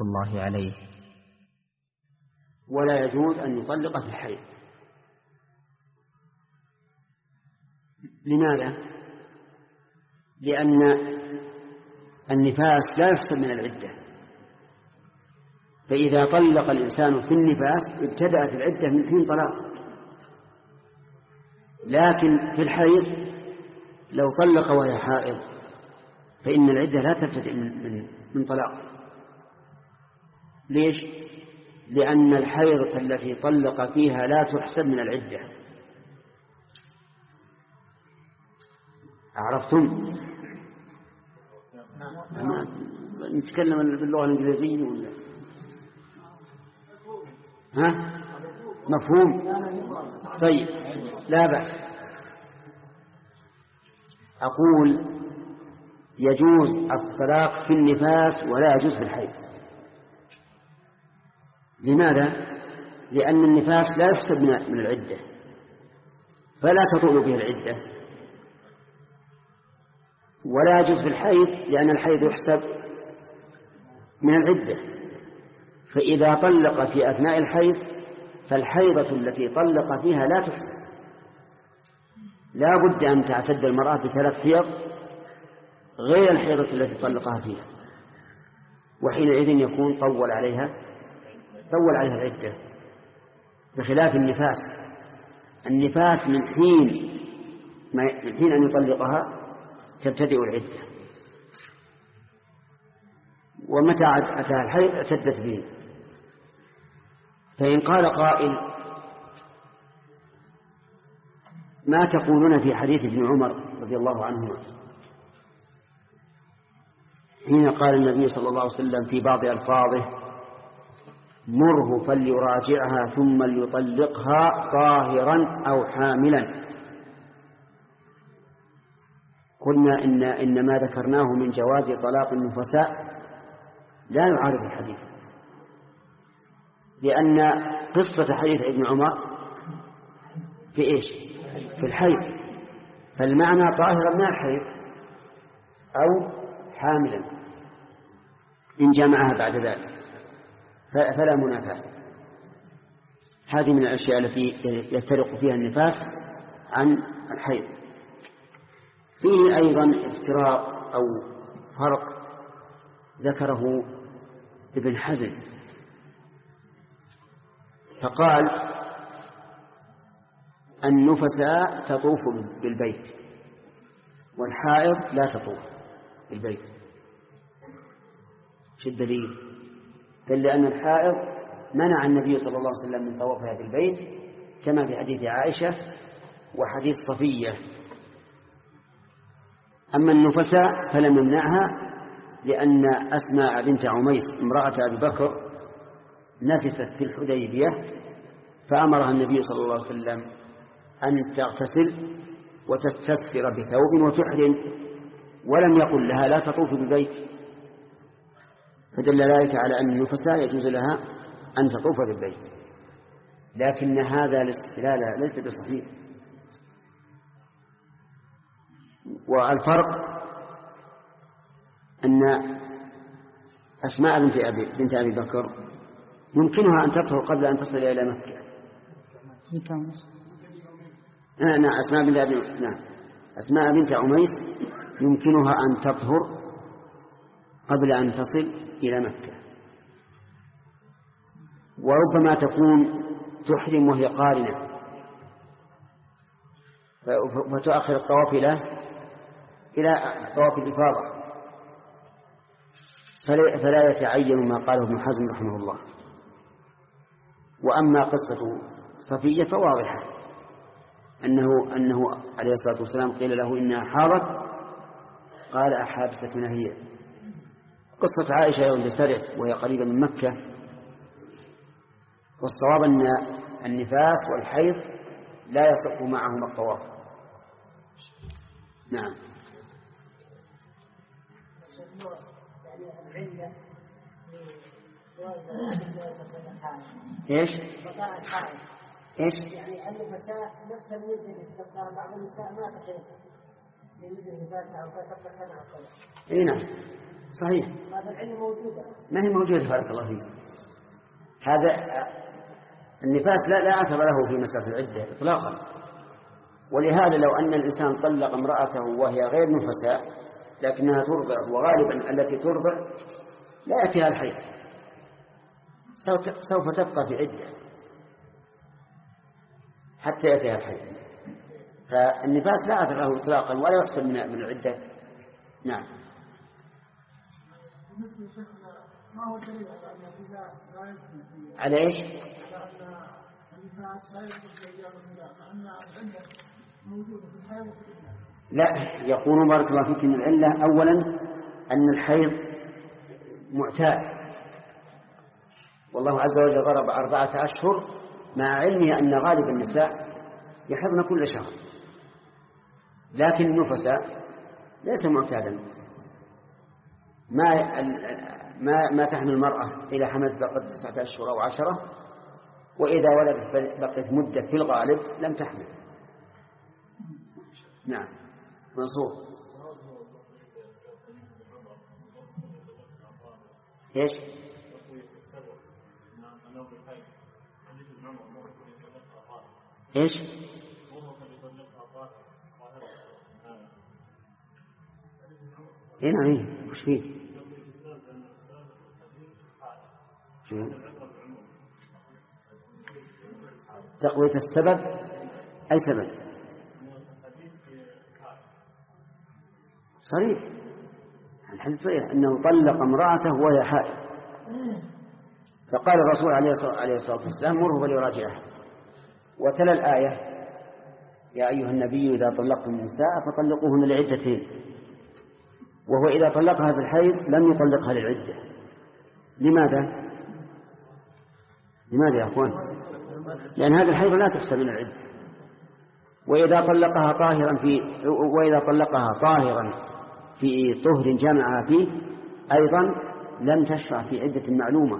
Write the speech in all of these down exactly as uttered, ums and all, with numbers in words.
الله عليه. ولا يجوز أن يطلق في الحيض. لماذا؟ لأن النفاس لا يحسب من العدة، فإذا طلق الإنسان في النفاس ابتدأت العدة من حين طلاق. لكن في الحيض لو طلق وهي حائض فإن العدة لا تبتدئ من, من, من طلاق. ليش؟ لأن الحيضة التي طلق فيها لا تحسب من العدة. عرفتم؟ نتكلم باللغة الإنجليزية ولا؟ ها؟ مفهوم؟ طيب لا بأس. أقول يجوز الطلاق في النفاس ولا يجوز في الحيض. لماذا؟ لأن النفاس لا يحسب من العدة فلا تطول به العدة، ولا يجوز في الحيض لأن الحيض يحسب من العدة. فإذا طلق في أثناء الحيض فالحيضة التي طلق فيها لا تحسب. لا بد أن تعتد المرأة بثلاث حيض غير الحيضة التي طلقها فيها، وحينئذ يكون طول عليها طول عليها العدة، بخلاف النفاس. النفاس من حين من حين أن يطلقها تبتدئ العدة، ومتى أتى الحيض اعتدت به. فإن قال قائل ما تقولون في حديث ابن عمر رضي الله عنهما حين قال النبي صلى الله عليه وسلم في بعض ألفاظه مره فليراجعها ثم ليطلقها طاهرا أو حاملا؟ قلنا إن, إن ما ذكرناه من جواز طلاق النفساء لا يعارض الحديث، لأن قصة حديث ابن عمر في إيش؟ في الحيض، فالمعنى طاهرا من الحيض أو حاملا إن جمعها بعد ذلك فلا منافاة. هذه من الأشياء التي يفترق فيها النفاس عن الحيض. فيه أيضا افتراق أو فرق ذكره ابن حزم، فقال النفساء تطوف بالبيت والحائض لا تطوف بالبيت. شو الدليل؟ قال لأن الحائض منع النبي صلى الله عليه وسلم من طوافها بالبيت كما في حديث عائشة وحديث صفية. أما النفساء فلم يمنعها لأن أسماء بنت عميس امرأة أبي بكر نفست في الحديبية فأمرها النبي صلى الله عليه وسلم أن تغتسل وتستثر بثوب وتحرم، ولم يقل لها لا تطوف بالبيت، فدل ذلك على أن النفساء يجوز لها أن تطوف بالبيت. لكن هذا الاستدلال ليس بصحيح. والفرق أن أسماء بنت أبي, بنت أبي بكر يمكنها أن تطهر قبل أن تصل إلى مكة. آه نعم أسماء بنت أبي نعم أسماء بنت عميس يمكنها أن تطهر قبل أن تصل إلى مكة، وربما تكون تحرم وهي قارنة فتؤخر الطواف إلى إلى طواف الإفاضة، فلا يتعين ما قاله ابن حزم رحمه الله. وأما قصة صفية فواضحة، أنه, أنه عليه الصلاة والسلام قيل له إنها حاضت قال أحابستنا هي. قصة عائشة يوم بسرع وهي قريبة من مكة، والصواب أن النفاس والحيض لا يصح معهما الطواف. نعم. ايش؟ ايش؟ يعني النفساء نفس المدة تبقى بعض النساء ما تحيض لمدة النفاس أو تبقى سنة أو كذا. اي نعم. صحيح. هذا العلم موجودة. ما هي موجودة بارك الله فيك. هذا النفاس لا لا أثر له في مسألة العدة إطلاقا. ولهذا لو أن الإنسان طلق امرأته وهي غير نفساء لكنها ترضع، وغالبا التي ترضع لا يأتيها الحيض، سوف تبقى في عدة حتى يأتيها الحيض. فالنفاس لا أثر له إطلاقا ولا يحسب من العدة. نعم. ما هو الدليل على أن النساء لا يمكن على إيش؟ على أن النساء لا يمكن في أيام النساء مع أن العلة موجودة في الحيض وفي الإبناء؟ لا، يقول بارك الله فيك إن العلة أولا أن الحيض معتاد، والله عز وجل ضرب أربعة أشهر مع علمه أن غالب النساء يحضن كل شهر، لكن النفساء ليس معتادا. ما ما ما تحمل المرأة إذا حملت بقت تسعة أشهر أو عشرة، وإذا ولدت بقت مدة في الغالب لم تحمل. نعم. منصور. ايش؟ ايش؟ هنا ايه وش فيه؟ تقوية السبب. أي سبب؟ صريح الحديث صحيح أنه طلق امرأته وهي حائض، فقال الرسول عليه الصلاة والسلام مره فليراجعها، وتلا الآية يا أيها النبي إذا طلقتم النساء فطلقوهن لعدتهن، وهو إذا طلقها في الحيض لم يطلقها للعدة. لماذا؟ لماذا يا أخوان؟ لأن هذا الحيض لا تحسب من العدة. وإذا طلقها طاهرا في وإذا طلقها طاهرا في طهر جمعها فيه أيضا لم تشرع في عدة معلومة،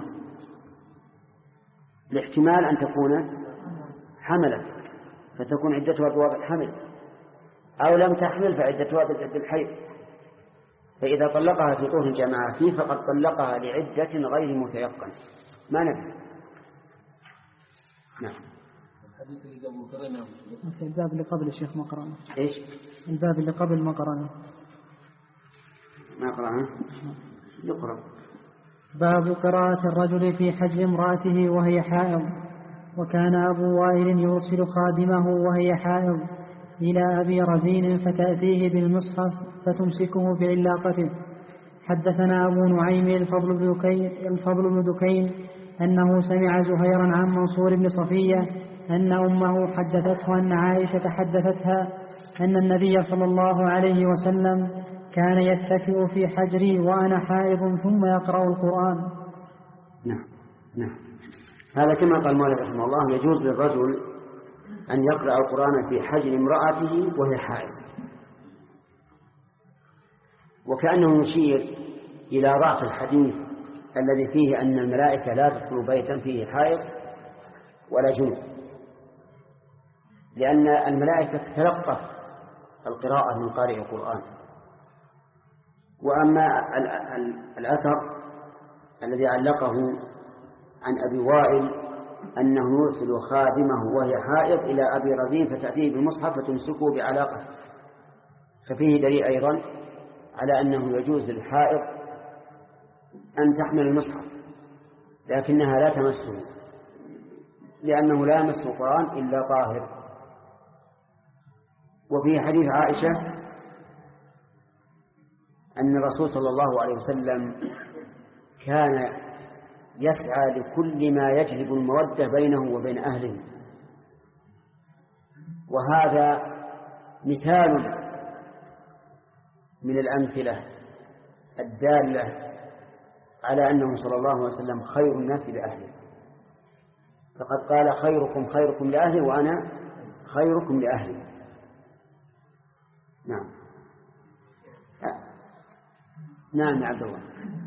لاحتمال أن تكون حملت فتكون عدتها بوضع الحمل، أو لم تحمل فعدتها بالحيض. فإذا طلقها في طهر جمعها فيه فقد طلقها لعدة غير متيقن. ما ندري. نعم. الحديث اللي قبل قرأناه. الباب اللي قبل الشيخ ما قرأناه. إيش؟ الباب اللي قبل ما قرأناه. ما قرأناه؟ يقرأ. باب قراءة الرجل في حجر امرأته وهي حائض. وكان أبو وائل يرسل خادمه وهي حائض إلى أبي رزين فتأتيه بالمصحف فتمسكه بعلاقته. حدثنا أبو نعيم الفضل بن دكين, الفضل بن دكين أنه سمع زهيرا عن منصور بن صفية أن أمه حدثته أن عائشة حدثتها أن النبي صلى الله عليه وسلم كان يتكئ في حجري وأنا حائض ثم يقرأ القرآن. نعم نعم. هذا كما قال مالك رحمه الله يجوز للرجل أن يقرأ القرآن في حجر امرأته وهي حائض، وكأنه يشير إلى ضعف الحديث الذي فيه أن الملائكة لا تدخل بيتا فيه حائض ولا جنوب، لأن الملائكة تتلقف القراءة من قارئ القرآن. وأما الأثر الذي علقه عن أبي وائل أنه يرسل خادمه وهي حائض إلى أبي رزين فتأتيه بالمصحف فتمسكه بعلاقة، ففيه دليل أيضا على أنه يجوز للحائض أن تحمل المصحف لكنها لا تمسه، لأنه لا يمس القرآن إلا طاهر. وفي حديث عائشة أن الرسول صلى الله عليه وسلم كان يسعى لكل ما يجلب المودة بينه وبين أهله، وهذا مثال من الأمثلة الدالة على أنه صلى الله عليه وسلم خير الناس لأهله، فقد قال خيركم خيركم لأهلي وأنا خيركم لأهلي. نعم. أه. نعم يا عبد الله.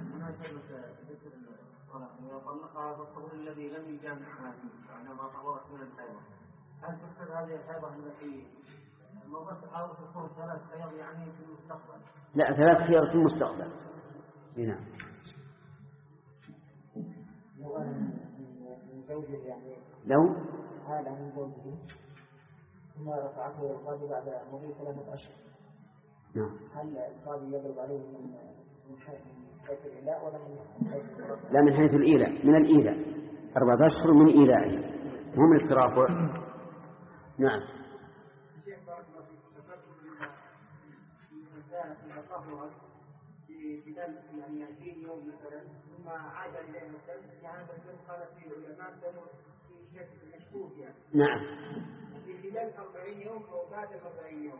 طلقها بالطهور الذي لم يجامعها فيه بعدما طهرت من الحيض، هل تحسب هذه الحيضة التي مرت حاضر تكون ثلاث حيض يعني في المستقبل؟ لا، ثلاث حيض في المستقبل. نعم. لو أنا من زوجه يعني لو هذا من زوجه ثم رفعته القاضي بعد مضي ثلاثة أشهر. نعم. هل القاضي يضرب عليه من من حيث الإيلاء ولا من حيث الرفع؟ لا، من حيث الإيلاء، من الإيلاء، أربعة أشهر من إيلائه، هم الاسترافع. نعم. الشيخ بارك الله فيك، ذكرتم من كانت إذا طهرت في دم يعني عشرين يوم مثلا ثم عاد إليها الدم، فهذا الدم قالت فيه العلماء دم في شكل مشكوك يعني. نعم. في خلال أربعين يوم أو بعد أربعين يوم؟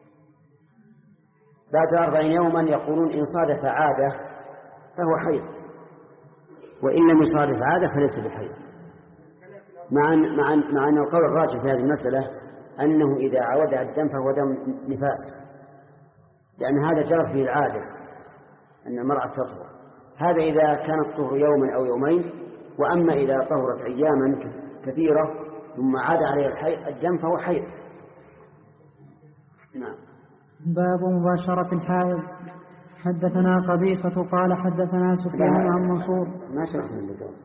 بعد أربعين يوما يقولون إن صادف عادة فهو حيض، وإن لم يصادف عادة فليس بحيض. مع أن مع أن مع أن القول الراجح في هذه المسألة أنه إذا عودها الدم فهو دم نفاس، لأن هذا جرت فيه العادة أن المرأة تطهر. هذا إذا كان الطهر يوما أو يومين، وأما إذا طهرت أياما كثيرة ثم عاد عليه الحيض الدم فهو حيض. نعم. باب مباشرة الحائض. حدثنا قبيصة قال حدثنا سفيان عن منصور. ما شرحنا الجواب.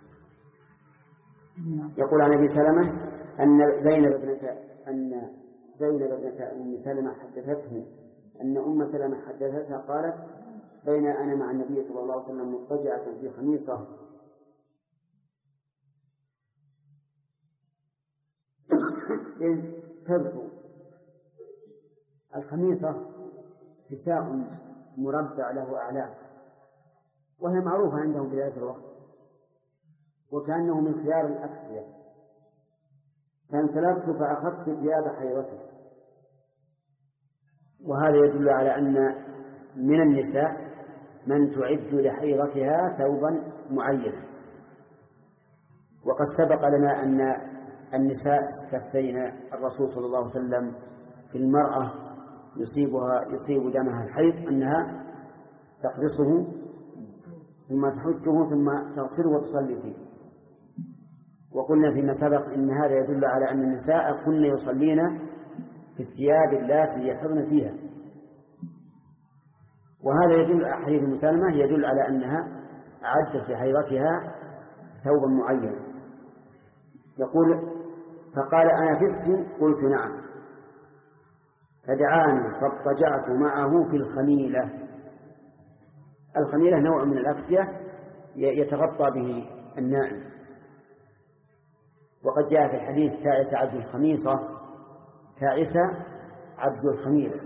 يقول عن أبي سلمة أن زينب ابنة أن زينب ابنة أم سلمة حدثته أن أم سلمة حدثتها قالت: بين أنا مع النبي صلى الله عليه وسلم مضطجعة في خميصة إذ تبدو. الخميصة كساء مربع له أعلام، وهي معروفة عندهم في ذلك الوقت، وكأنه من خيار الأكسية. فانسلبت فأخذت ثياب حيضته. وهذا يدل على أن من النساء من تعد لحيضتها ثوبا معينا. وقد سبق لنا أن النساء استفتين الرسول صلى الله عليه وسلم في المرأة يصيبها يصيب دمها الحيض أنها تقرصه ثم تحجه ثم تغسله وتصلي فيه. وقلنا فيما سبق إن هذا يدل على أن النساء كن يصلين في الثياب التي يحضن فيها. وهذا يدل حديث أم سلمة يدل على أنها عدت في حيضتها ثوبا معينا. يقول: فقال: أنا فستي؟ قلت: نعم. فدعاني فاضطجعت معه في الخميلة. الخميلة نوع من الأكسية يتغطى به النائم. وقد جاء في الحديث: تعس عبد الخميصة، تعس عبد الخميلة.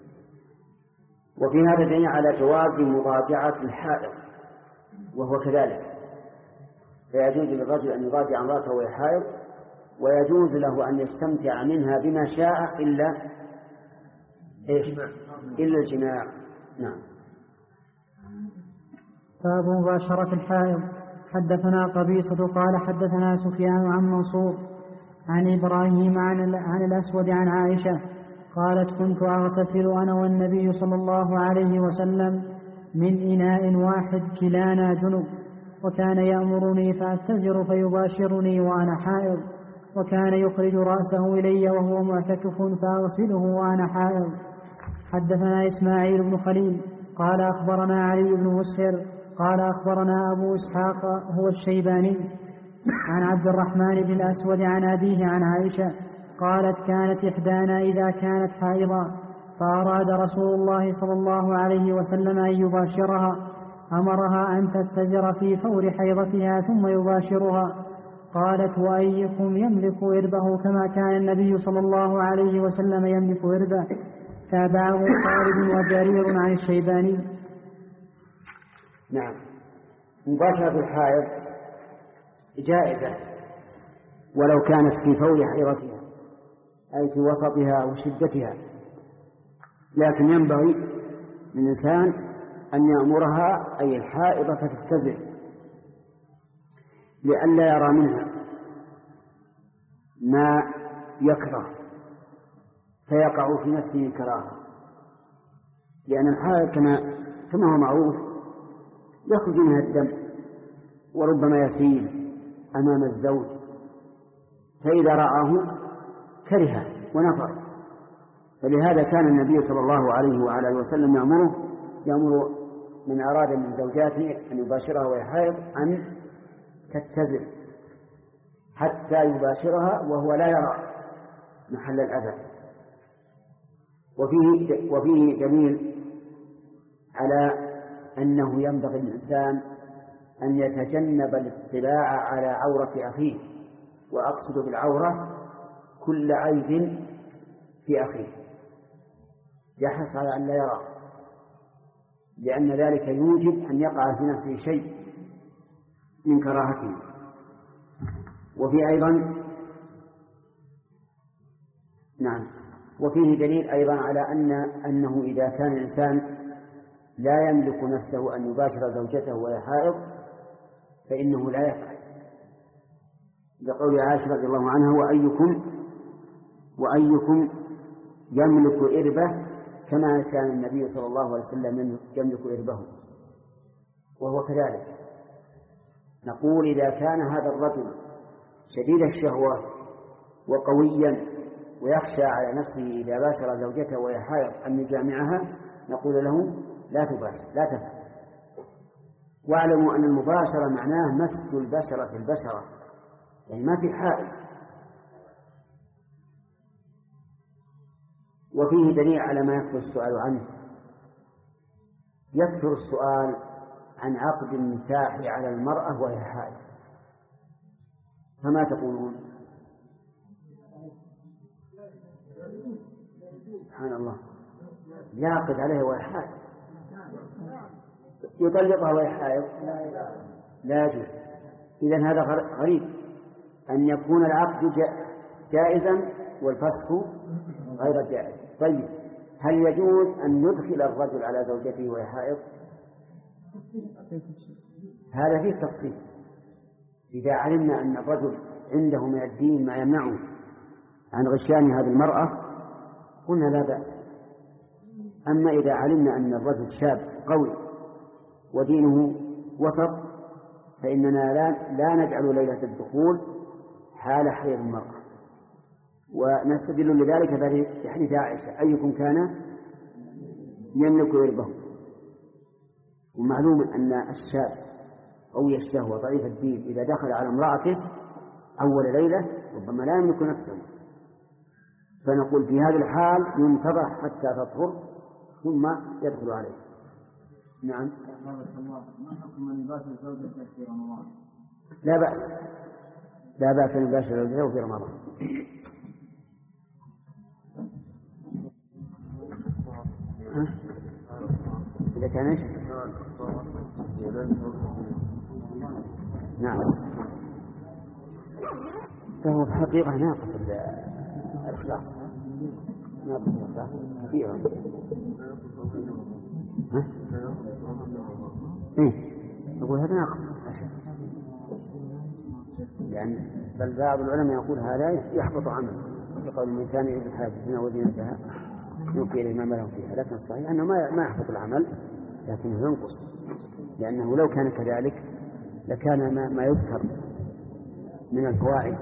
وفي هذا دليل على جواز مضاجعة الحائض، وهو كذلك، فيجوز للرجل أن يضاجع امرأته وهي حائض، ويجوز له أن يستمتع منها بما شاء إلا إيش؟ إلا الجماع. نعم. باب مباشرة الحائض. حدثنا قبيصة قال حدثنا سفيان عن منصور عن إبراهيم عن, عن الأسود عن عائشة قالت: كنت أغتسل أنا والنبي صلى الله عليه وسلم من إناء واحد كلانا جنب، وكان يأمرني فأتزر فيباشرني وأنا حائض، وكان يخرج رأسه إلي وهو معتكف فأغسله وأنا حائض. حدثنا إسماعيل بن خليل قال أخبرنا علي بن مسهر قال أخبرنا أبو إسحاق هو الشيباني عن عبد الرحمن بن الأسود عن أبيه عن عائشة قالت: كانت إحدانا إذا كانت حائضا فأراد رسول الله صلى الله عليه وسلم أن يباشرها أمرها أن تتزر في فور حيضتها ثم يباشرها. قالت: وأيكم يملك إربه كما كان النبي صلى الله عليه وسلم يملك إربه؟ تابعه خالد وجرير عن الشيباني. نعم. مباشرة الحائض جائزة ولو كانت في فور حيضتها، أي في وسطها وشدتها، لكن ينبغي للإنسان أن يأمرها أي الحائضة فتتزل لئلا يرى منها ما يكره فيقع في نفسه كراهة، لأن الحائض كما كما هو معروف يخرج منها الدم وربما يسيل أمام الزوج، فإذا رآه كره ونفر. فلهذا كان النبي صلى الله عليه وعلى آله وسلم يأمره يأمر من أراد من زوجاته أن يباشرها وهي حائض أن تتزل حتى يباشرها وهو لا يرى محل الأذى. وفيه, وفيه دليل على أنه ينبغي للإنسان أن يتجنب الاطلاع على عورة أخيه، وأقصد بالعورة كل عيب في أخيه، يحرص على أن لا يرى، لأن ذلك يوجب أن يقع في نفسه شيء من كراهته. وفي أيضا نعم وفيه دليل أيضا على أن أنه إذا كان الإنسان لا يملك نفسه أن يباشر زوجته وهي حائض فإنه لا يفعل، لقول عائشة رضي الله عنها: وأيكم وأيكم يملك إربه كما كان النبي صلى الله عليه وسلم يملك إربه. وهو كذلك. نقول إذا كان هذا الرجل شديد الشهوة وقويا ويخشى على نفسه إذا باشر زوجته وهي حائض أن يجامعها، نقول له لا تباشر، لا تفعل. واعلموا أن المباشرة معناه مس البشرة البشرة، يعني ما في حائل. وفيه دليل على ما يكثر السؤال عنه. يكثر السؤال عن عقد النكاح على المرأة وهي حائل، فما تقولون؟ سبحان الله، يعقد عليها وهي حائل، يطلقها وهي حائل، لا يجوز. إذن هذا غريب أن يكون العقد جائزا والفسخ غير جائز. طيب، هل يجوز أن يدخل الرجل على زوجته وهي حائض؟ هذا فيه تفصيل. إذا علمنا أن الرجل عنده من الدين ما يمنعه عن غشيان هذه المرأة قلنا لا بأس. أما إذا علمنا أن الرجل شاب قوي ودينه وسط فإننا لا, لا نجعل ليلة الدخول حال حيض المرأة. ونستدل لذلك بحديث عائشة: أيكم كان يملك إربه. ومعلوم أن الشاب قوي الشهوة ضعيف الدين إذا دخل على امرأته أول ليلة ربما لا يملك نفسه، فنقول في هذا الحال ينتظر حتى تطهر ثم يدخل عليه. نعم. لا بأس، لا بأس أن يباشر زوجته في رمضان. إذا كان إيش؟ نعم، فهو في الحقيقة ناقص الإخلاص، ناقص الإخلاص كثيرا. ها؟ إيه؟ يقول هذا ناقص أشد، يعني بل بعض العلماء يقول هذا يحبط عمله، يقول من كان يريد الحاجة وزينتها يوفي إليه ما مله فيها. لكن الصحيح أنه ما ما يحبط العمل لكنه ينقص، لأنه لو كان كذلك لكان ما, ما يذكر من الفوائد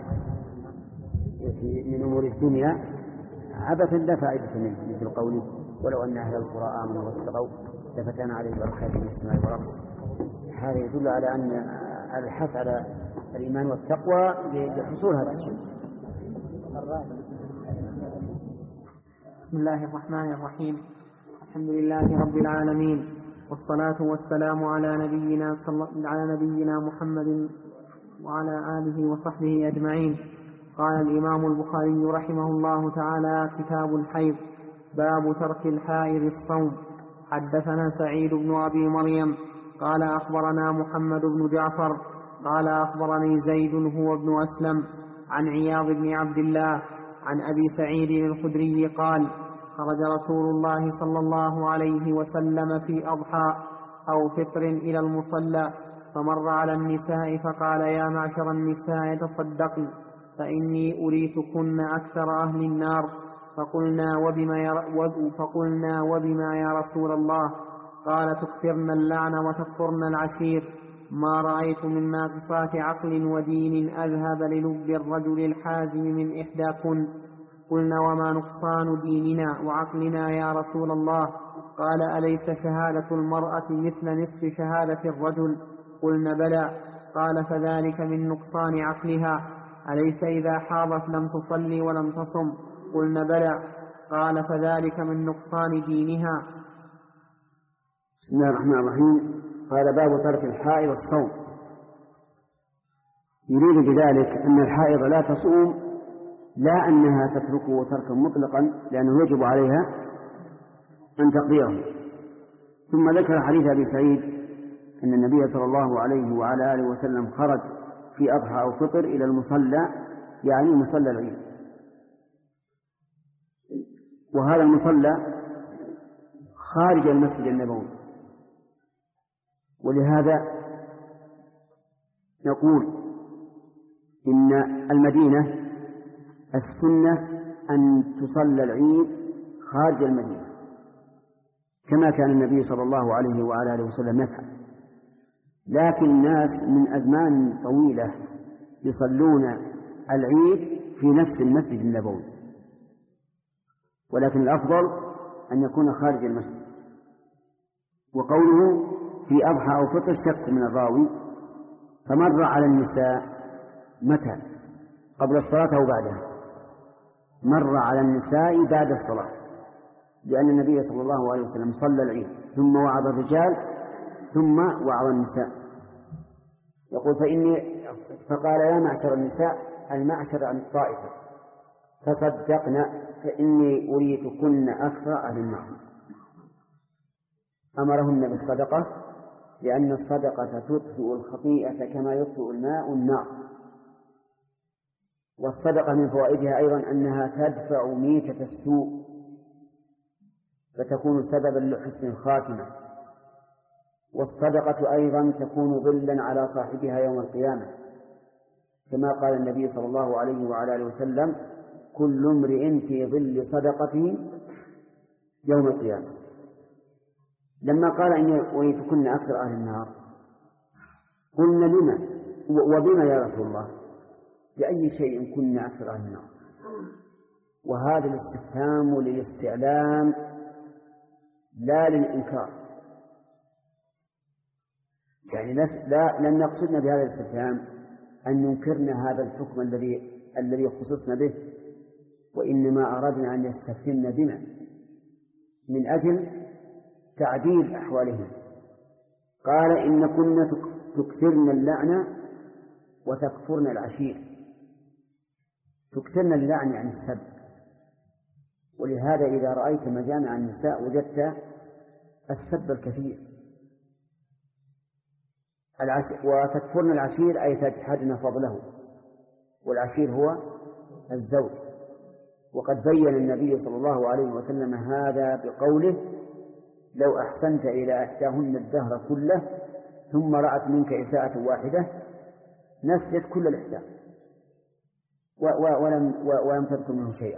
من أمور الدنيا عبثا لا فائدة منه، مثل قوله: ولو أن أهل القرى آمنوا واتقوا لفتحنا عليهم بركات من السماء والأرض. هذا يدل على أن الحث على الإيمان والتقوى لحصول هذا الشيء. بسم الله الرحمن الرحيم. الحمد لله رب العالمين، والصلاة والسلام على نبينا صلى على نبينا محمد وعلى آله وصحبه أجمعين. قال الإمام البخاري رحمه الله تعالى: كتاب الحيض، باب ترك الحائض الصوم. حدثنا سعيد بن أبي مريم قال أخبرنا محمد بن جعفر قال أخبرني زيد هو ابن أسلم عن عياض بن عبد الله عن أبي سعيد الخدري قال: خرج رسول الله صلى الله عليه وسلم في أضحى أو فطر إلى المصلى، فمر على النساء فقال: يا معشر النساء تصدقن فإني أريتكن أكثر أهل النار. فقلنا وبما يا, فقلنا وبما يا رسول الله؟ قال: تكثرن اللعن وتكفرن العشير. ما رأيت من ناقصات عقل ودين أذهب للب الرجل الحازم من إحداكن. قلنا: وما نقصان ديننا وعقلنا يا رسول الله؟ قال أليس شهادة المرأة مثل نصف شهادة الرجل؟ قلنا بلى. قال فذلك من نقصان عقلها. أليس إذا حاضت لم تصلي ولم تصم؟ قلنا بلى. قال فذلك من نقصان دينها. بسم الله الرحمن الرحيم. قال باب ترك الحائض الصوم. يريد بذلك أن الحائض لا تصوم، لا أنها تتركه تركا مطلقا لأنه يجب عليها أن تقضيه. ثم ذكر حديث أبي سعيد أن النبي صلى الله عليه وعلى آله وسلم خرج في أضحى أو فطر إلى المصلى، يعني مصلى العيد، وهذا المصلى خارج المسجد النبوي. ولهذا نقول إن المدينة السنة أن تصلى العيد خارج المدينة كما كان النبي صلى الله عليه وعلى آله وسلم يفعل. لكن الناس من أزمان طويلة يصلون العيد في نفس المسجد النبوي، ولكن الأفضل أن يكون خارج المسجد. وقوله في أضحى أو فطر شك من الراوي، فمر على النساء متى؟ قبل الصلاة أو بعدها؟ مر على النساء بعد الصلاة، لأن النبي صلى الله عليه وسلم صلى العيد ثم وعظ الرجال ثم وعظ النساء. يقول فإني فقال يا معشر النساء، المعشر عن الطائفة، تصدقن فإني أريتكن أكثر أهل النار. أمرهن بالصدقة لأن الصدقة تطفئ الخطيئة كما يطفئ الماء النار. والصدقة من فوائدها أيضا أنها تدفع ميتة السوء فتكون سببا لحسن الخاتمة. والصدقة أيضا تكون ظلا على صاحبها يوم القيامة، كما قال النبي صلى الله عليه وعلى آله وسلم كل امرئ في ظل صدقته يوم القيامة. لما قال إني أريتكن أكثر أهل النار قلنا لما وبما يا رسول الله؟ بأي شيء كنا أكثر أهل النار؟ وهذا الاستفهام للاستعلام لا للإنكار، يعني لا لن نقصدنا بهذا الاستفهام أن ينكرنا هذا الحكم الذي الذي خصصنا به، وإنما أردنا أن يستفهمنا بنا من أجل تعديل أحوالهم. قال إن كنا تكثرن اللعنة وتكفرن العشير. تكثرن اللعن عن السب، ولهذا إذا رأيت مجامع النساء وجدت السب الكثير. العش... وتكفرن العشير أي تجحدن فضله، والعشير هو الزوج. وقد بين النبي صلى الله عليه وسلم هذا بقوله لو أحسنت إلى إحداهن الدهر كله ثم رأت منك إساءة واحدة نسيت كل الإحسان ولم, ولم تذكر منه شيئا.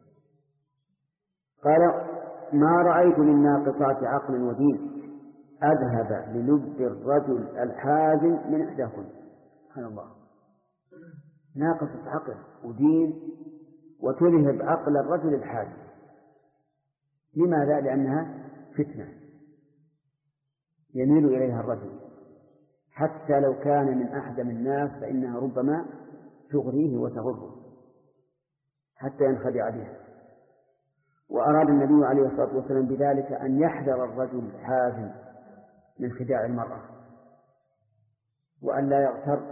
قال ما رأيت من ناقصات عقل ودين أذهب للب الرجل الحازم من إحداكم. سبحان الله، ناقصة عقل ودين وتذهب عقل الرجل الحازم. لماذا؟ لأنها فتنة يميل إليها الرجل، حتى لو كان من أحزم الناس فإنها ربما تغريه وتغره حتى ينخدع بها. وأراد النبي عليه الصلاة والسلام بذلك أن يحذر الرجل الحازم من خداع المرأة وأن لا يغتر.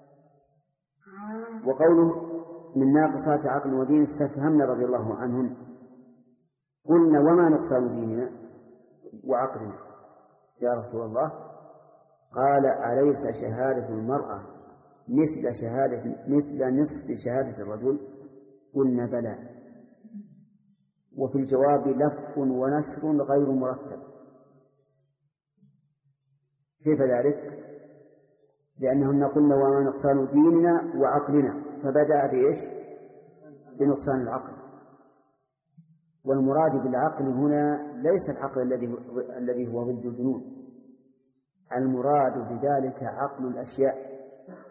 وقوله من ناقصات عقل ودين استفهمنا رضي الله عنهم. قلنا وما نقصان ديننا وعقلنا يا رسول الله؟ قال أليس شهادة المرأة مثل شهادة مثل نصف شهادة الرجل؟ قلنا بلى. وفي الجواب لف ونشر غير مرتب. كيف ذلك؟ لأنهن قلنا وما نقصان ديننا وعقلنا، فبدأ بإيش؟ بنقصان العقل. والمراد بالعقل هنا ليس العقل الذي الذي هو ضد الجنون، المراد بذلك عقل الأشياء،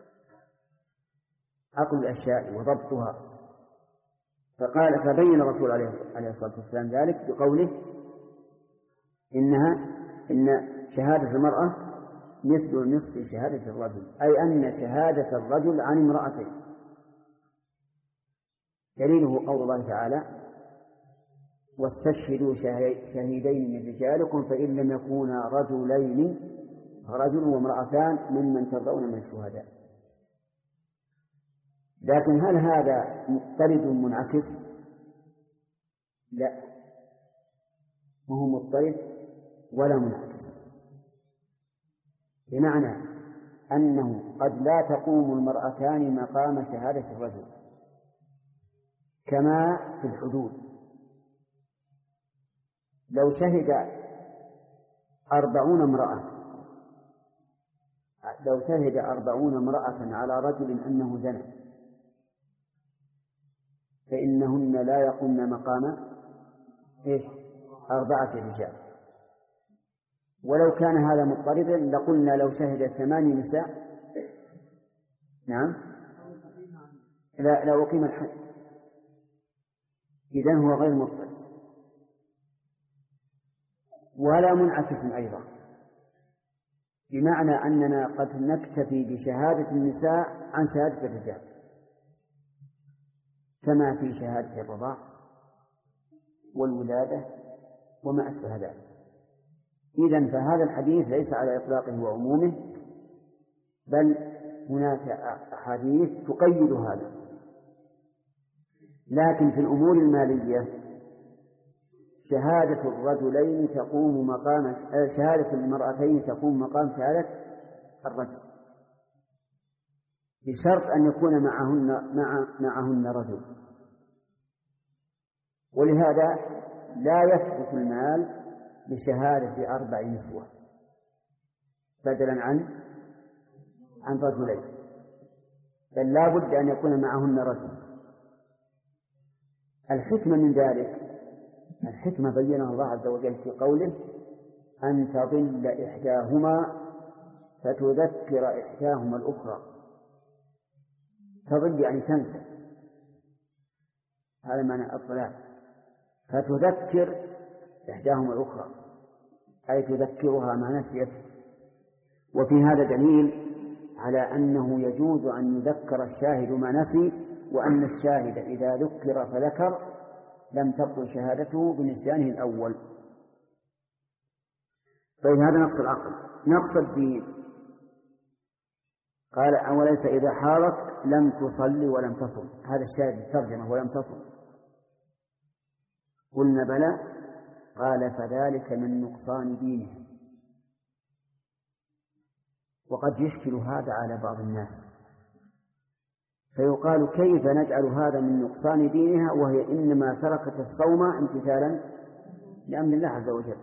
عقل الأشياء وضبطها. فقال فبين الرسول عليه الصلاة والسلام ذلك بقوله إنها إن شهادة المرأة مثل نصف شهادة الرجل، أي أن شهادة الرجل عن امرأتين. دليله قول الله تعالى: واستشهدوا شهيدين من رجالكم فإن لم يكونا رجلين رجل وامرأتان ممن ترضون من الشهداء. لكن هل هذا مضطرد منعكس؟ لا، ما هو مضطرد ولا منعكس، بمعنى أنه قد لا تقوم المرأتان مقام شهادة الرجل كما في الحدود. لو شهد أربعون امرأة لو شهد أربعون امرأة على رجل أنه زنى فإنهن لا يقومن مقام إيش؟ أربعة رجال. ولو كان هذا مضطردا لقلنا لو شهد ثماني نساء نعم لا لا أقيم الحد. إذن هو غير مضطرد ولا منعكس أيضا، بمعنى أننا قد نكتفي بشهادة النساء عن شهادة الرجال كما في شهادة الرضاع والولادة وما أشبه ذلك. إذن فهذا الحديث ليس على إطلاقه وعمومه، بل هناك أحاديث تقيد هذا. لكن في الأمور المالية شهادة الرجلين تقوم مقام شهادة المرأتين تقوم مقام شهادة الرجل، بشرط أن يكون معهن مع معهن رجل. ولهذا لا يثبت المال بشهادة أربع نسوة بدلا عن عن رجلين، بل لا بد أن يكون معهن رجل. الحكمة من ذلك الحكمة بينها الله عز وجل في قوله: أن تضل إحداهما فتذكر إحداهما الأخرى. تضل يعني تنسى، هذا معنى الضلال. فتذكر إحداهما الأخرى أي تذكرها ما نسيت. وفي هذا دليل على أنه يجوز أن يذكر الشاهد ما نسي، وأن الشاهد إذا ذكر فذكر لم تبطل شهادته بنسيانه الأول. طيب هذا نقص العقل. نقص الدين قال: أوليس إذا حارت لم تصلي ولم تصم. هذا الشاهد الترجمة ولم تصم. قلنا بلى. قال: فذلك من نقصان دينه. وقد يشكل هذا على بعض الناس، فيقال: كيف نجعل هذا من نقصان دينها وهي إنما تركت الصوم امتثالا لأمر الله عز وجل؟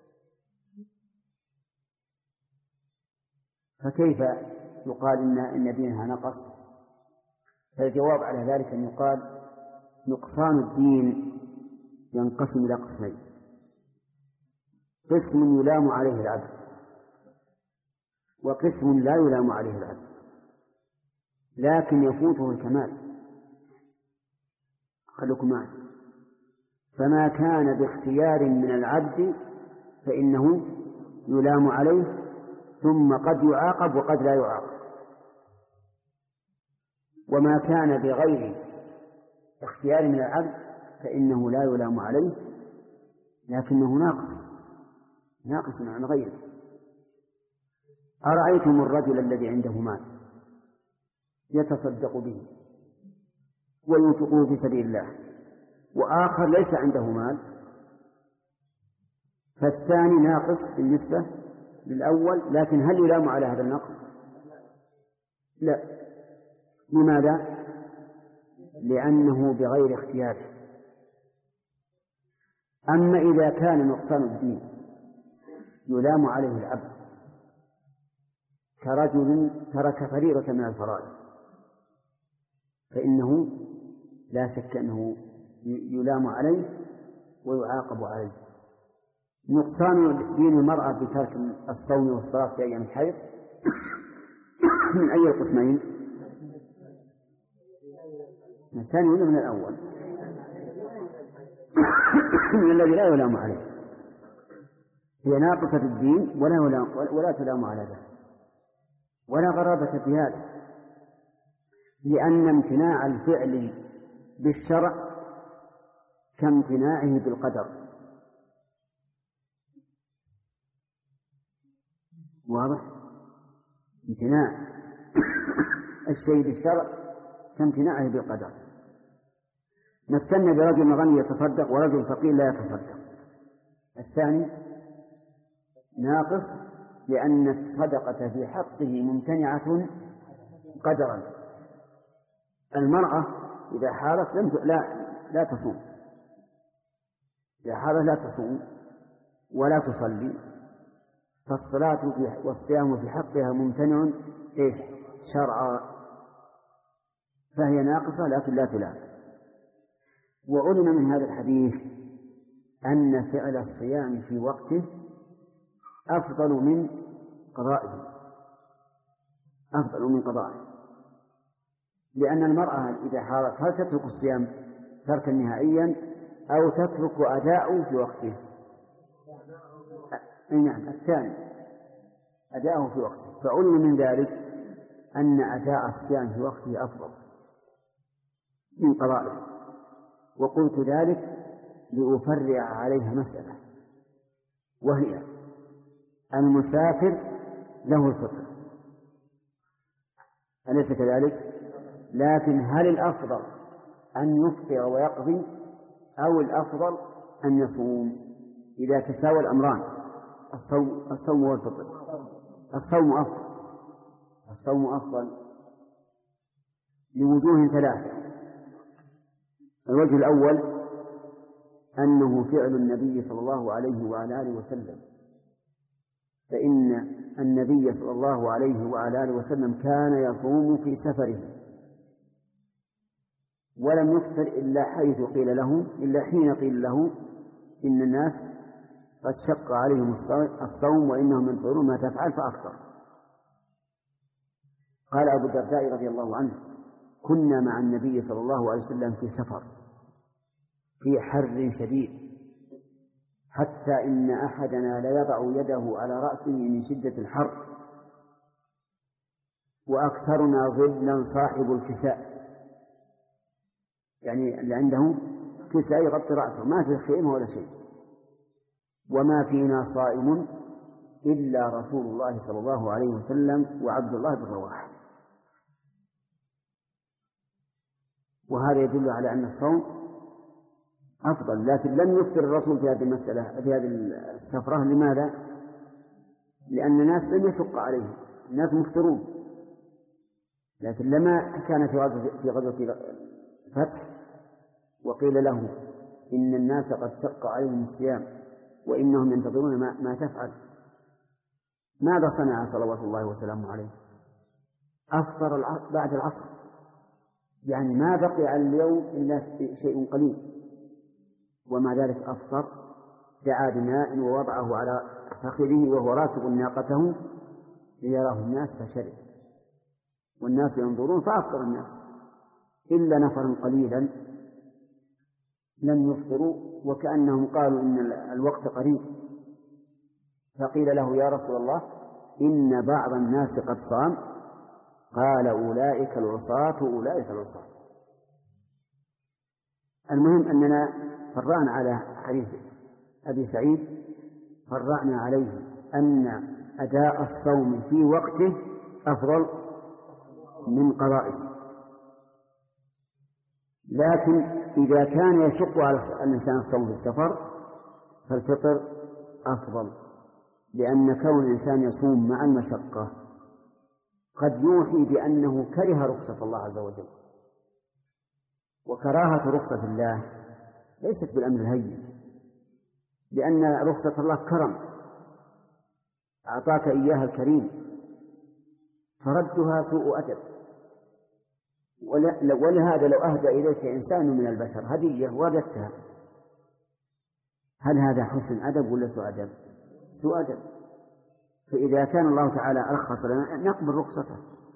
فكيف يقال إن إن دينها نقص؟ فالجواب على ذلك أن يقال: نقصان الدين ينقسم إلى قسمين: قسم يلام عليه العبد، وقسم لا يلام عليه العبد لكن يفوته الكمال. خلوكم معي. فما كان باختيار من العبد فإنه يلام عليه، ثم قد يعاقب وقد لا يعاقب. وما كان بغير اختيار من العبد فإنه لا يلام عليه لكنه ناقص ناقص عن غيره. أرأيتم الرجل الذي عنده مال يتصدق به وينفقه في سبيل الله، وآخر ليس عنده مال، فالثاني ناقص بالنسبة للأول، لكن هل يلام على هذا النقص؟ لا. لماذا؟ لأنه بغير اختياره. أما إذا كان نقصان الدين يلام عليه العبد كرجل ترك فريضة من الفرائض فإنه لا شك أنه يلام عليه ويعاقب عليه. نقصان دين المرأة بترك الصوم والصلاة في أيام الحيض من أي القسمين؟ من الثاني ولا من الأول؟ من الذي لا يلام عليه. هي ناقصة الدين ولا, ولا, ولا تلام على ذلك، ولا غرابة في هذا، لأن امتناع الفعل بالشرع كامتناعه بالقدر. واضح؟ امتناع الشيء بالشرع كامتناعه بالقدر. نستنى برجل غني يتصدق ورجل فقير لا يتصدق، الثاني ناقص لأن الصدقة في حقه ممتنعة قدرا. المرأة إذا حارت لم لا لا تصوم، إذا حارت لا تصوم ولا تصلي، فالصلاة والصيام في حقها ممتنع إيش؟ شرعا، فهي ناقصة لكن لا تلام. وعلم من هذا الحديث أن فعل الصيام في وقته أفضل من قضائه، أفضل من قضائه، لأن المرأة إذا حارت هل تترك الصيام تركا نهائيا أو تترك أداءه في وقته؟ نعم، الثاني أداءه في وقته. فعلم من ذلك أن أداء الصيام في وقته أفضل من قضائه. وقلت ذلك لأفرع عليها مسألة، وهي المسافر له الفطر، أليس كذلك؟ لكن هل الأفضل أن يفطر ويقضي أو الأفضل أن يصوم؟ إذا تساوى الأمران الصوم الصوم والفطر، الصوم أفضل، الصوم أفضل لوجوه ثلاثة. الوجه الأول أنه فعل النبي صلى الله عليه وعلى آله وسلم، فإن النبي صلى الله عليه وعلى آله وسلم كان يصوم في سفره ولم يفطر إلا حيث قيل له إلا حين قيل له إن الناس قد شق عليهم الصوم وإنهم ينفرون ما تفعل فأفطر. قال أبو الدرداء رضي الله عنه: كنا مع النبي صلى الله عليه وسلم في سفر في حر شديد حتى إن أحدنا ليضع يده على رأسه من شدة الحر، وأكثرنا ظلا صاحب الكساء، يعني اللي عنده كساء يغطي رأسه، ما في خيمة ولا شيء، وما فينا صائم إلا رسول الله صلى الله عليه وسلم وعبد الله بن رواحة. وهذا يدل على أن الصوم أفضل، لكن لم يفطر الرسول في هذه المسألة في هذه السفرة. لماذا؟ لأن الناس لم يشق عليهم، الناس مفطرون، لكن لما كان في غزوة في غزوة فتح وقيل له إن الناس قد شق عليهم الصيام وإنهم ينتظرون ما, ما تفعل، ماذا صنع صلوات الله وسلامه عليه؟ أفطر بعد العصر، يعني ما بقي على اليوم إلا شيء قليل، ومع ذلك أفطر، دعا بماء ووضعه على فخذه وهو راكب ناقته ليراه الناس فشرب، والناس ينظرون فأفطر الناس إلا نفرا قليلا لم يفطروا، وكأنهم قالوا إن الوقت قريب، فقيل له: يا رسول الله إن بعض الناس قد صام. قال: أولئك العصاة أولئك العصاة. المهم أننا فرعنا على حديث أبي سعيد، فرعنا عليه أن أداء الصوم في وقته أفضل من قضائه، لكن إذا كان يشق على الإنسان الصوم في السفر فالفطر أفضل، لأن كون الإنسان يصوم مع المشقة قد يوحي بأنه كره رخصة الله عز وجل، وكراهة رخصة الله ليست بالأمر الهين، لأن رخصة الله كرم أعطاك إياها الكريم، فردها سوء أدب. ولهذا لو أهدى إليك إنسان من البشر هدية وردتها، هل هذا حسن أدب ولا سوء أدب؟ سوء أدب. فإذا كان الله تعالى أرخص لنا نقبل رخصته.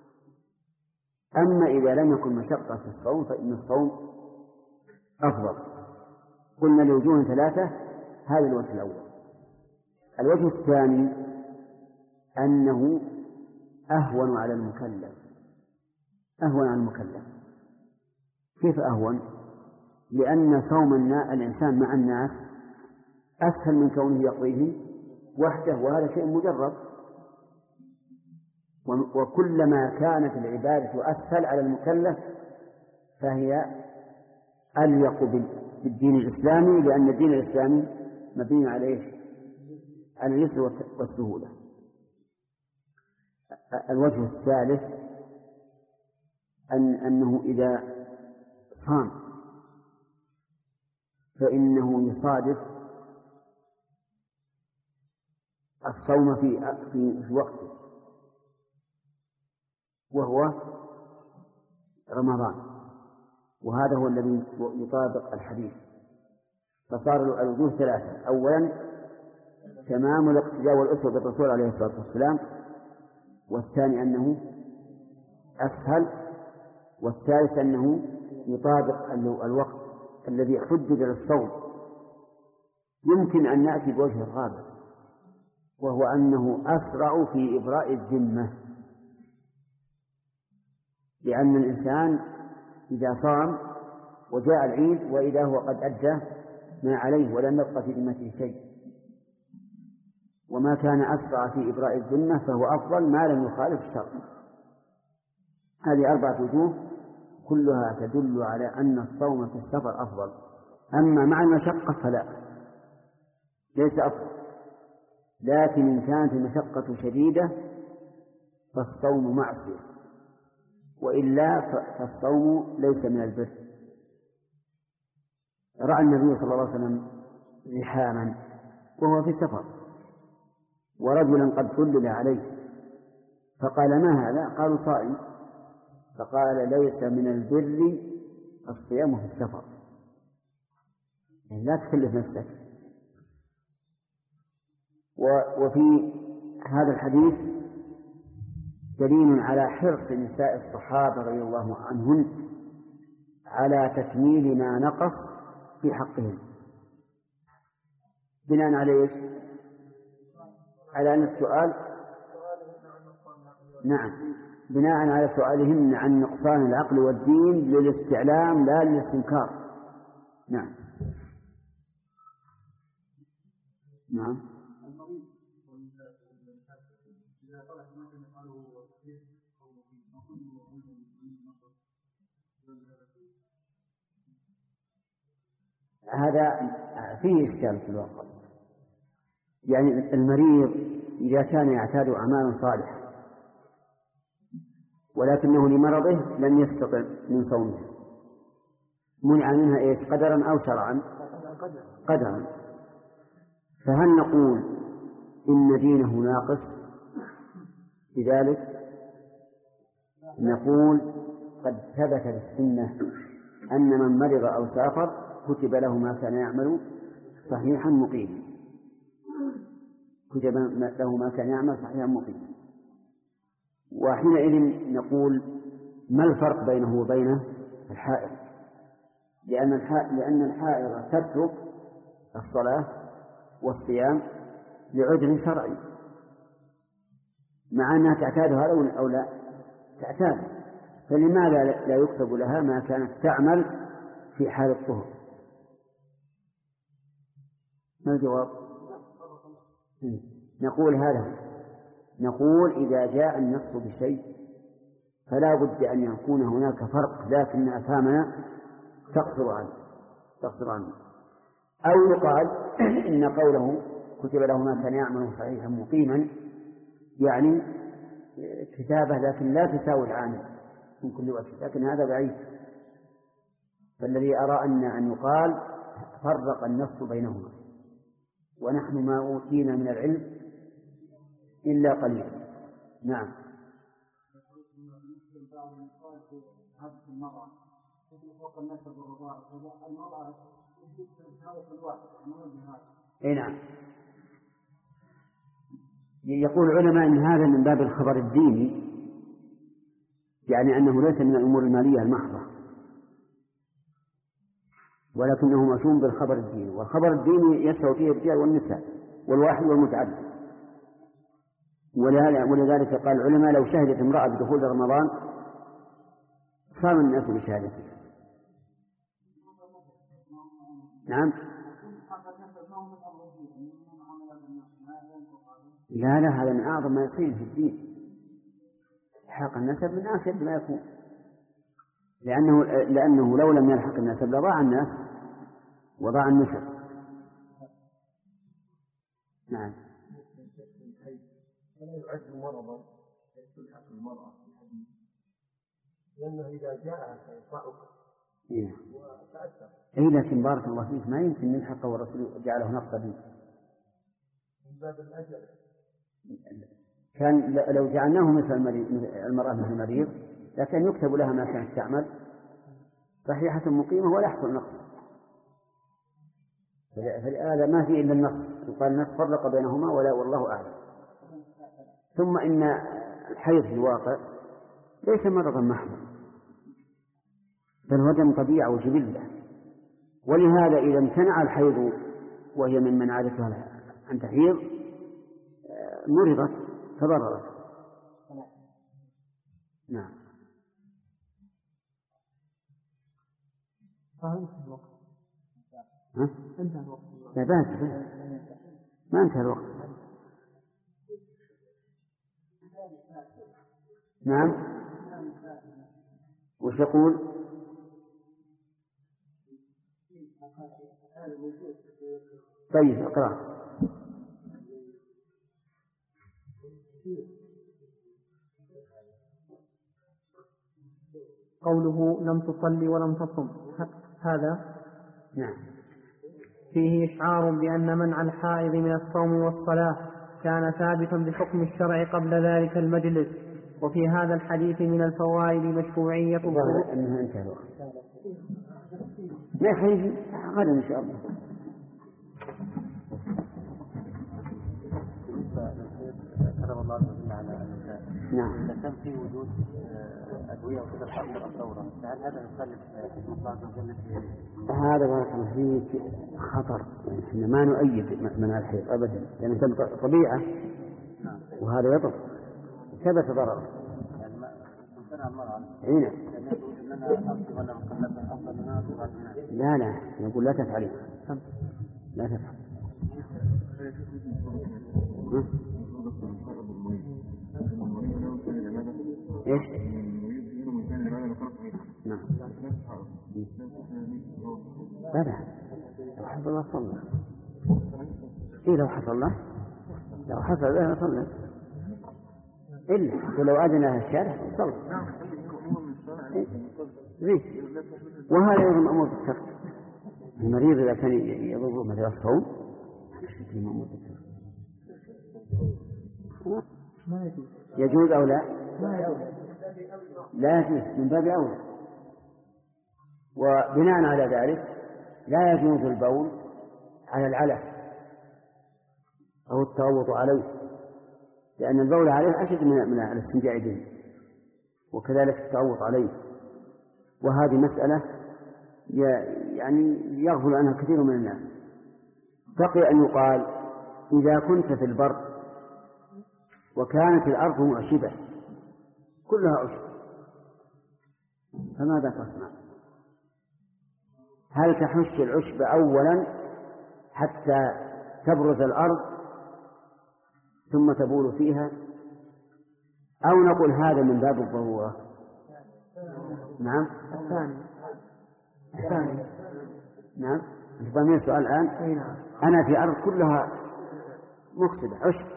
أما إذا لم يكن مشقة في الصوم فإن الصوم أفضل. قلنا لوجوه ثلاثة، هذا الوجه الأول. الوجه الثاني أنه أهون على المكلف، أهون على المكلف. كيف أهون؟ لأن صوم الإنسان مع الناس أسهل من كونه يقضيه وحده، وهذا شيء مجرد. وكلما كانت العبادة أسهل على المكلف فهي أليق بالدين الإسلامي، لأن الدين الإسلامي مبني عليه على اليسر والسهولة. الوجه الثالث أن أنه إذا صام فإنه يصادف الصوم في في وقته، وهو رمضان، وهذا هو الذي يطابق الحديث. فصار الوجوه ثلاثة: أولا تمام الاقتداء والأسوة بالرسول عليه الصلاة والسلام، والثاني أنه أسهل، والثالث أنه يطابق الوقت الذي حدد للصوم. يمكن أن نأتي بوجه الرابع، وهو أنه أسرع في إبراء الذمة، لأن الإنسان إذا صام وجاء العيد وإذا هو قد أدى ما عليه ولم يبق في ذمته شيء، وما كان أسرع في إبراء الذمة فهو أفضل ما لم يخالف الشرع. هذه أربعة وجوه كلها تدل على أن الصوم في السفر أفضل، أما مع المشقة فلا، ليس أفضل. لكن إن كانت المشقة شديدة فالصوم معصية، وإلا فالصوم ليس من البر. رأى النبي صلى الله عليه وسلم زحاما وهو في سفر، ورجلا قد ظلل عليه، فقال: ما هذا؟ قالوا: صائم. فقال: ليس من البر الصيام في السفر، يعني لا تكلف نفسك. وفي هذا الحديث دليل على حرص نساء الصحابة رضي الله عنهن على تكميل ما نقص في حقهم، بناء على ايش؟ على أن السؤال نعم بناء على سؤالهن عن نقصان العقل والدين للاستعلام لا للاستنكار. نعم نعم هذا فيه إشكال في الواقع. يعني المريض إذا كان يعتاد أعمالا صالحة ولكنه لمرضه لم يستطع من صومه، منع منها إيش؟ قدرا أو شرعا؟ قدرا. فهل نقول إن دينه ناقص بذلك؟ نقول قد ثبت في السنة أن من مرض أو سافر كتب له ما كان يعمل صحيحا مقيما، كتب له ما كان يعمل صحيحا مقيما. وحينئذ نقول: ما الفرق بينه وبين الحائض؟ لأن لأن الحائض تترك الصلاة والصيام لعذر شرعي، مع أنها تعتاد هذا أو لا تعتاد، فلماذا لا يكتب لها ما كانت تعمل في حال الطهر؟ ما الجواب؟ نقول هذا نقول إذا جاء النص بشيء فلا بد أن يكون هناك فرق، لكن أفهامنا تقصر عنه تقصر عنه أو يقال إن قوله كتب له ما كان يعمل صحيحا مقيما يعني كتابة لكن لا تساوي العامل من كل وجه، لكن هذا بعيد. فالذي أرى أن أن يقال فرق النص بينهما، ونحن ما أوتينا من العلم إلا قليلا. نعم. اي نعم. يقول العلماء ان هذا من باب الخبر الديني، يعني انه ليس من الامور الماليه المحضه، ولكنه مشوم بالخبر الديني، والخبر الديني يسوى فيه الرجال والنساء، والواحد والمتعدد. ولذلك قال العلماء لو شهدت امرأة بدخول رمضان صام الناس بشهادته. نعم. لا لا هذا من أعظم ما يصير في الدين. إلحاق النسب من أشد ما يكون، لأنه لأنه لو لم يلحق النسب لضاع الناس وضاع النسب. نعم. فلا يعد مرضا تلحق المرأة في الحديث، لأنه إذا جاء سيطعك وتأثر. إيه لكن بارك الله فيك ما يمكن نلحقه والرسول جعله نقصا من باب الأجل. كان لو جعلناه مثل المرأة مثل المريض لكن يكتب لها ما كانت تعمل صحيحة مقيمة ولا يحصل نقص. فلهذا ما في إلا النص، يقال النص فرق بينهما ولا والله أعلم. ثم إن الحيض في الواقع ليس مرضا محضا، بل هو دم طبيعة وجبلة، ولهذا إذا امتنع الحيض وهي من من عادتها أن تحيض مرضت تضررت. نعم. ها؟ لا بأس ما انتهى الوقت. نعم. وش يقول؟ طيب اقرأ. قوله لم تصلي ولم تصم هذا نعم فيه إشعار بأن منع الحائض من الصوم والصلاة كان ثابتا بحكم الشرع قبل ذلك المجلس. وفي هذا الحديث من الفوائد مشروعية الخروج. أنها انتهى الوقت. ما يخرج غدا إن شاء الله. كتب الله عز وجل على النساء. نعم. إذا كان في وجود أدوية وكذا تأثر الدورة، فهل هذا يخالف حكم الله عز وجل في هذا بارك الله فيك خطر. احنا ما نؤيد منع الحيض أبدا، لأنه يعني طبيعة. نعم. وهذا يضر ثبت ضرره. يعني ما تمتنع المرأة. هنا. لا لا يقول لا تفعلي. لا تفعل. ايش؟ نعم. لا لو حصل له صلى. ايه لو حصل له لو حصل له صلت إلا ولو أذنها الشارع صلى. إيه؟ زين. وهذا أيضا مأمور بالترك. المريض إذا كان يضر مثل الصوم مأمور بالترك. يجوز أو لا؟ لا يجوز من باب أولى. وبناء على ذلك لا يجوز البول على العلف أو التغوط عليه، لأن البول عليه أشد من الاستنجاء به، وكذلك التغوط عليه. وهذه مسألة يعني يغفل عنها كثير من الناس. بقي أن يقال إذا كنت في البر وكانت الأرض معشبة كلها عشب فماذا تصنع؟ هل تحش العشب أولا حتى تبرز الأرض ثم تبول فيها، أو نقول هذا من باب الضرورة؟ نعم. الثاني. الثاني. نعم. أنت فاهمين السؤال الآن؟ أنا في أرض كلها مفسدة عشب،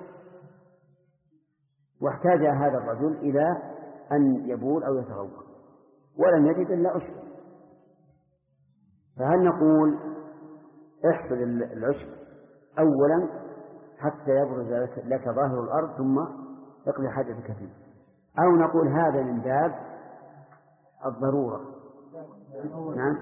واحتاج هذا الرجل إلى أن يبول أو يتغوط ولم يجد إلا عشب، فهل نقول احصل العشب أولا حتى يبرز لك ظاهر الأرض ثم اقضي حاجتك فيه، أو نقول هذا من باب الضرورة؟ نعم.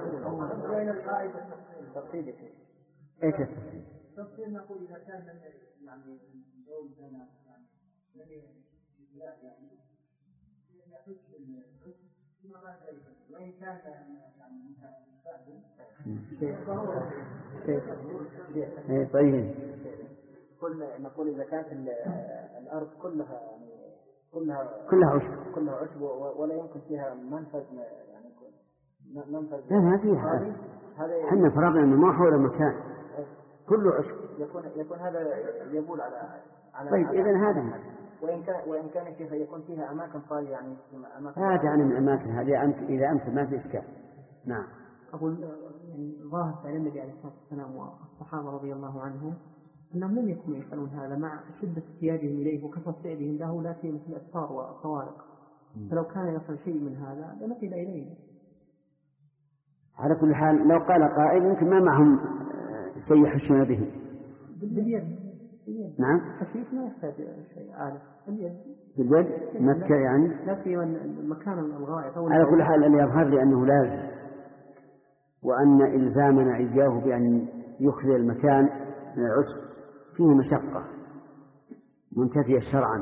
ايش التفصيل؟ التفصيل نقول إذا كان يعني الدول بين يعني يعني يحس بالعسر ثم بعد ذلك وإن كان يعني مستعد طيب كل نقول إذا كانت الأرض كلها يعني كلها كلها عشب كلها عشب ولا يمكن فيها منفذ يعني منفذ لا ما فيها هذا احنا فرضنا انه ما حول مكان كله عشب يكون يكون هذا يبول على على طيب اذا هذا وان كان وان كان فيها يكون فيها اماكن طاليه يعني اماكن هذا يعني من الاماكن هذه أمكن اذا امكن ما في اشكال. نعم. اقول يعني ظاهر فعل النبي عليه الصلاه والسلام والصحابه رضي الله عنهم انهم لم يكونوا يفعلون هذا مع شده احتياجهم اليه وكثره فعلهم له لا في مثل الاسفار والخوارق، فلو كان يفعل شيء من هذا لنقل اليه. على كل حال لو قال قائل يمكن ما معهم شيء يحشون به. باليد. نعم. خفيف ما يحتاج شيء عالي. باليد. باليد مكة يعني. لا سيما المكان الغائط. على كل حال اللي يظهر لي أنه لازم، وأن إلزامنا إياه بأن يخلي المكان من العشب فيه مشقة منتفية شرعا،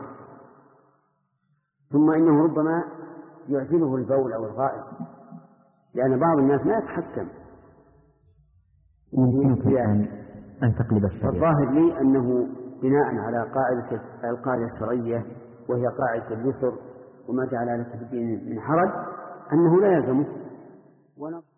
ثم إنه ربما يعزله البول أو الغائط، لأن بعض الناس ما يتحكم. يمكنك أن تقلب السرير. الظاهر لي أنه بناء على قاعدة القاعدة الشرعية وهي قاعدة اليسر وما جعل لك في الدين من حرج أنه لا يلزمه.